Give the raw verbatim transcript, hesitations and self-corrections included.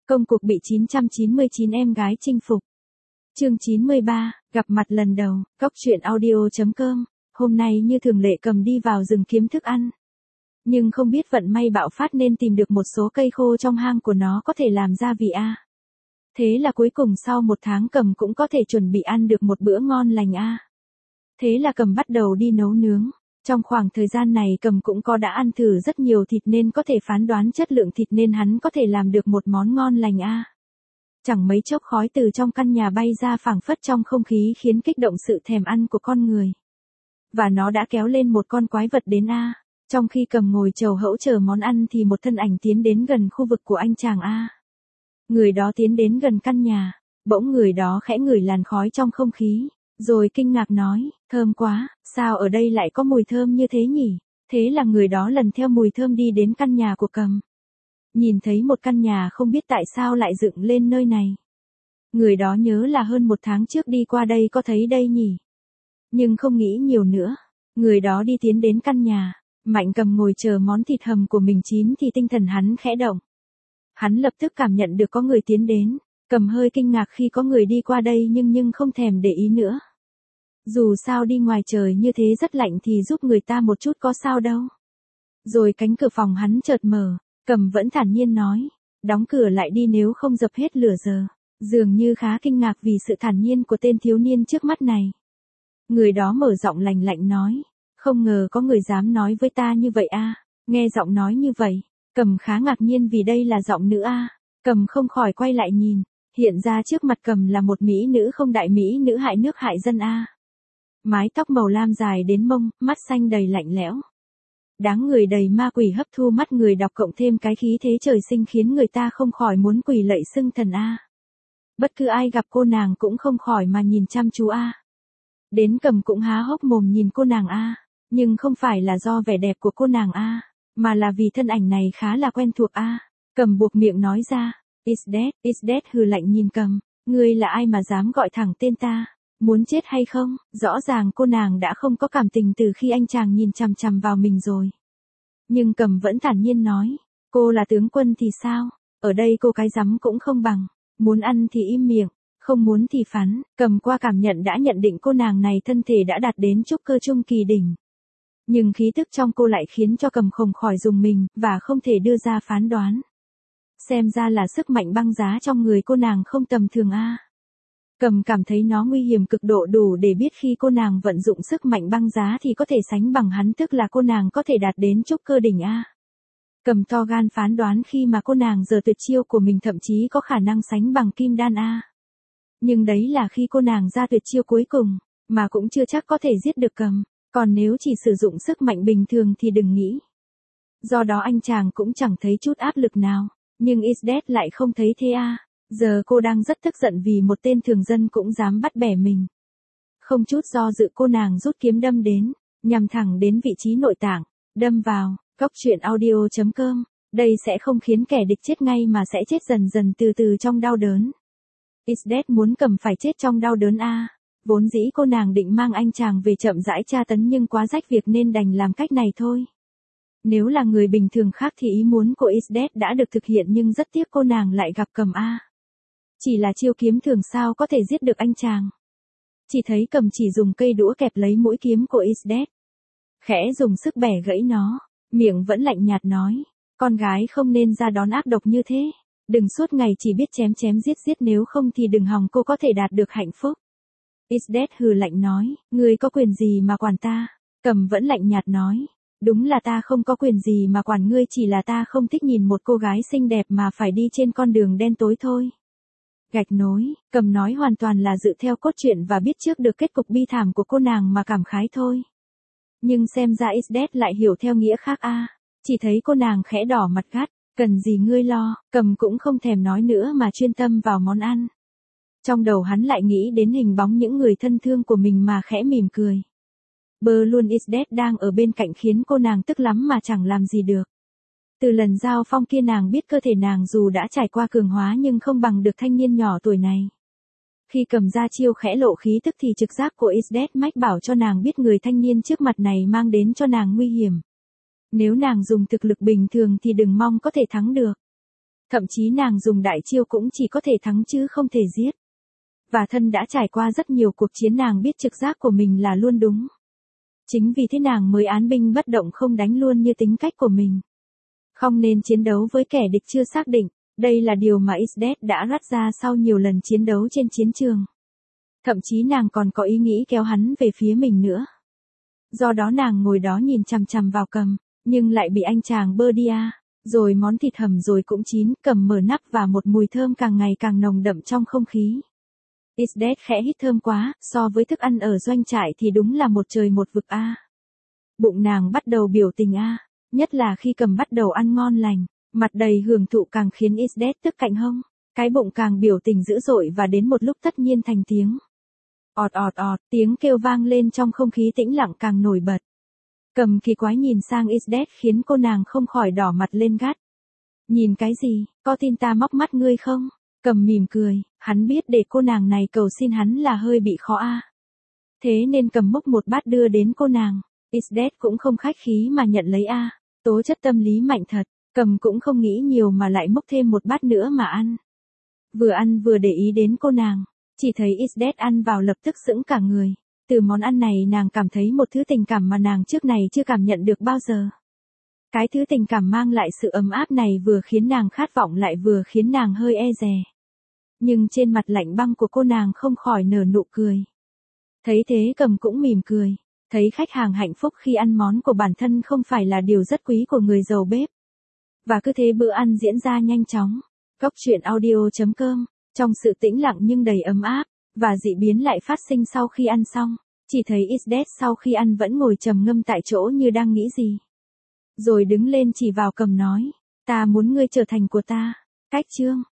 Công cuộc bị chín trăm chín mươi chín em gái chinh phục. Chương chín mươi ba, gặp mặt lần đầu, Cóc truyện audio chấm com. Hôm nay như thường lệ Cầm đi vào rừng kiếm thức ăn. Nhưng không biết vận may bạo phát nên tìm được một số cây khô trong hang của nó có thể làm gia vị a. Thế là cuối cùng sau một tháng Cầm cũng có thể chuẩn bị ăn được một bữa ngon lành a. Thế là Cầm bắt đầu đi nấu nướng. Trong khoảng thời gian này Cầm cũng có đã ăn thử rất nhiều thịt nên có thể phán đoán chất lượng thịt nên hắn có thể làm được một món ngon lành a. Chẳng mấy chốc khói từ trong căn nhà bay ra phảng phất trong không khí khiến kích động sự thèm ăn của con người. Và nó đã kéo lên một con quái vật đến a. Trong khi Cầm ngồi chầu hẫu chờ món ăn thì một thân ảnh tiến đến gần khu vực của anh chàng a. Người đó tiến đến gần căn nhà, bỗng người đó khẽ ngửi làn khói trong không khí. Rồi kinh ngạc nói, thơm quá, sao ở đây lại có mùi thơm như thế nhỉ? Thế là người đó lần theo mùi thơm đi đến căn nhà của Cầm. Nhìn thấy một căn nhà không biết tại sao lại dựng lên nơi này. Người đó nhớ là hơn một tháng trước đi qua đây có thấy đây nhỉ? Nhưng không nghĩ nhiều nữa. Người đó đi tiến đến căn nhà, Mạnh Cầm ngồi chờ món thịt hầm của mình chín thì tinh thần hắn khẽ động. Hắn lập tức cảm nhận được có người tiến đến. Cầm hơi kinh ngạc khi có người đi qua đây nhưng nhưng không thèm để ý nữa. Dù sao đi ngoài trời như thế rất lạnh thì giúp người ta một chút có sao đâu. Rồi cánh cửa phòng hắn chợt mở, Cầm vẫn thản nhiên nói, đóng cửa lại đi nếu không dập hết lửa giờ. Dường như khá kinh ngạc vì sự thản nhiên của tên thiếu niên trước mắt này. Người đó mở giọng lành lạnh nói, không ngờ có người dám nói với ta như vậy a. Nghe giọng nói như vậy, Cầm khá ngạc nhiên vì đây là giọng nữ a. Cầm không khỏi quay lại nhìn. Hiện ra trước mặt Cầm là một mỹ nữ không đại mỹ nữ hại nước hại dân a. Mái tóc màu lam dài đến mông, mắt xanh đầy lạnh lẽo. Đáng người đầy ma quỷ hấp thu mắt người đọc cộng thêm cái khí thế trời sinh khiến người ta không khỏi muốn quỳ lạy xưng thần a. Bất cứ ai gặp cô nàng cũng không khỏi mà nhìn chăm chú a. Đến Cầm cũng há hốc mồm nhìn cô nàng a, nhưng không phải là do vẻ đẹp của cô nàng a, mà là vì thân ảnh này khá là quen thuộc a. Cầm buộc miệng nói ra. Is dead, is dead hừ lạnh nhìn Cầm, ngươi là ai mà dám gọi thẳng tên ta, muốn chết hay không? Rõ ràng cô nàng đã không có cảm tình từ khi anh chàng nhìn chằm chằm vào mình rồi. Nhưng Cầm vẫn thản nhiên nói, cô là tướng quân thì sao, ở đây cô cái rắm cũng không bằng, muốn ăn thì im miệng, không muốn thì phán. Cầm qua cảm nhận đã nhận định cô nàng này thân thể đã đạt đến trúc cơ trung kỳ đỉnh. Nhưng khí tức trong cô lại khiến cho Cầm không khỏi rùng mình, và không thể đưa ra phán đoán. Xem ra là sức mạnh băng giá trong người cô nàng không tầm thường a. Cầm cảm thấy nó nguy hiểm cực độ đủ để biết khi cô nàng vận dụng sức mạnh băng giá thì có thể sánh bằng hắn, tức là cô nàng có thể đạt đến trúc cơ đỉnh a. Cầm to gan phán đoán khi mà cô nàng giờ tuyệt chiêu của mình thậm chí có khả năng sánh bằng kim đan a. Nhưng đấy là khi cô nàng ra tuyệt chiêu cuối cùng, mà cũng chưa chắc có thể giết được Cầm, còn nếu chỉ sử dụng sức mạnh bình thường thì đừng nghĩ. Do đó anh chàng cũng chẳng thấy chút áp lực nào. Nhưng Is dead lại không thấy thế a. Giờ cô đang rất tức giận vì một tên thường dân cũng dám bắt bẻ mình. Không chút do dự cô nàng rút kiếm đâm đến, nhằm thẳng đến vị trí nội tạng, đâm vào. Cóc truyện audio chấm com. Đây sẽ không khiến kẻ địch chết ngay mà sẽ chết dần dần từ từ trong đau đớn. Is dead muốn Cầm phải chết trong đau đớn a. Vốn dĩ cô nàng định mang anh chàng về chậm rãi tra tấn nhưng quá rách việc nên đành làm cách này thôi. Nếu là người bình thường khác thì ý muốn của Is dead đã được thực hiện nhưng rất tiếc cô nàng lại gặp Cầm a. Chỉ là chiêu kiếm thường sao có thể giết được anh chàng. Chỉ thấy Cầm chỉ dùng cây đũa kẹp lấy mũi kiếm của Is dead. Khẽ dùng sức bẻ gãy nó, miệng vẫn lạnh nhạt nói, con gái không nên ra đón ác độc như thế. Đừng suốt ngày chỉ biết chém chém giết giết nếu không thì đừng hòng cô có thể đạt được hạnh phúc. Is dead hừ lạnh nói, ngươi có quyền gì mà quản ta? Cầm vẫn lạnh nhạt nói. Đúng là ta không có quyền gì mà quản ngươi, chỉ là ta không thích nhìn một cô gái xinh đẹp mà phải đi trên con đường đen tối thôi. Gạch nối, Cầm nói hoàn toàn là dựa theo cốt truyện và biết trước được kết cục bi thảm của cô nàng mà cảm khái thôi. Nhưng xem ra Is dead lại hiểu theo nghĩa khác a. Chỉ thấy cô nàng khẽ đỏ mặt gắt, cần gì ngươi lo. Cầm cũng không thèm nói nữa mà chuyên tâm vào món ăn. Trong đầu hắn lại nghĩ đến hình bóng những người thân thương của mình mà khẽ mỉm cười. Bơ luôn Is dead đang ở bên cạnh khiến cô nàng tức lắm mà chẳng làm gì được. Từ lần giao phong kia nàng biết cơ thể nàng dù đã trải qua cường hóa nhưng không bằng được thanh niên nhỏ tuổi này. Khi Cầm ra chiêu khẽ lộ khí tức thì trực giác của Is dead mách bảo cho nàng biết người thanh niên trước mặt này mang đến cho nàng nguy hiểm. Nếu nàng dùng thực lực bình thường thì đừng mong có thể thắng được. Thậm chí nàng dùng đại chiêu cũng chỉ có thể thắng chứ không thể giết. Và thân đã trải qua rất nhiều cuộc chiến, nàng biết trực giác của mình là luôn đúng. Chính vì thế nàng mới án binh bất động không đánh luôn như tính cách của mình. Không nên chiến đấu với kẻ địch chưa xác định, đây là điều mà Isdet đã rắt ra sau nhiều lần chiến đấu trên chiến trường. Thậm chí nàng còn có ý nghĩ kéo hắn về phía mình nữa. Do đó nàng ngồi đó nhìn chằm chằm vào Cầm, nhưng lại bị anh chàng bơ đi à. Rồi món thịt hầm rồi cũng chín, Cầm mở nắp và một mùi thơm càng ngày càng nồng đậm trong không khí. Isdet khẽ hít thơm quá, so với thức ăn ở doanh trại thì đúng là một trời một vực a. Bụng nàng bắt đầu biểu tình a, nhất là khi Cầm bắt đầu ăn ngon lành, mặt đầy hưởng thụ càng khiến Isdet tức cạnh hông, cái bụng càng biểu tình dữ dội và đến một lúc tất nhiên thành tiếng. Ọt ọt ọt, tiếng kêu vang lên trong không khí tĩnh lặng càng nổi bật. Cầm kỳ quái nhìn sang Isdet khiến cô nàng không khỏi đỏ mặt lên gắt. Nhìn cái gì, có tin ta móc mắt ngươi không? Cầm mỉm cười, hắn biết để cô nàng này cầu xin hắn là hơi bị khó a. Thế nên Cầm múc một bát đưa đến cô nàng, Isdet cũng không khách khí mà nhận lấy a. Tố chất tâm lý mạnh thật, Cầm cũng không nghĩ nhiều mà lại múc thêm một bát nữa mà ăn. Vừa ăn vừa để ý đến cô nàng, chỉ thấy Isdet ăn vào lập tức sững cả người. Từ món ăn này nàng cảm thấy một thứ tình cảm mà nàng trước này chưa cảm nhận được bao giờ. Cái thứ tình cảm mang lại sự ấm áp này vừa khiến nàng khát vọng lại vừa khiến nàng hơi e dè. Nhưng trên mặt lạnh băng của cô nàng không khỏi nở nụ cười. Thấy thế Cầm cũng mỉm cười. Thấy khách hàng hạnh phúc khi ăn món của bản thân không phải là điều rất quý của người giàu bếp. Và cứ thế bữa ăn diễn ra nhanh chóng. Cốc truyện audio chấm com, trong sự tĩnh lặng nhưng đầy ấm áp, và dị biến lại phát sinh sau khi ăn xong. Chỉ thấy Isdet sau khi ăn vẫn ngồi trầm ngâm tại chỗ như đang nghĩ gì. Rồi đứng lên chỉ vào Cầm nói, ta muốn ngươi trở thành của ta. Cách chương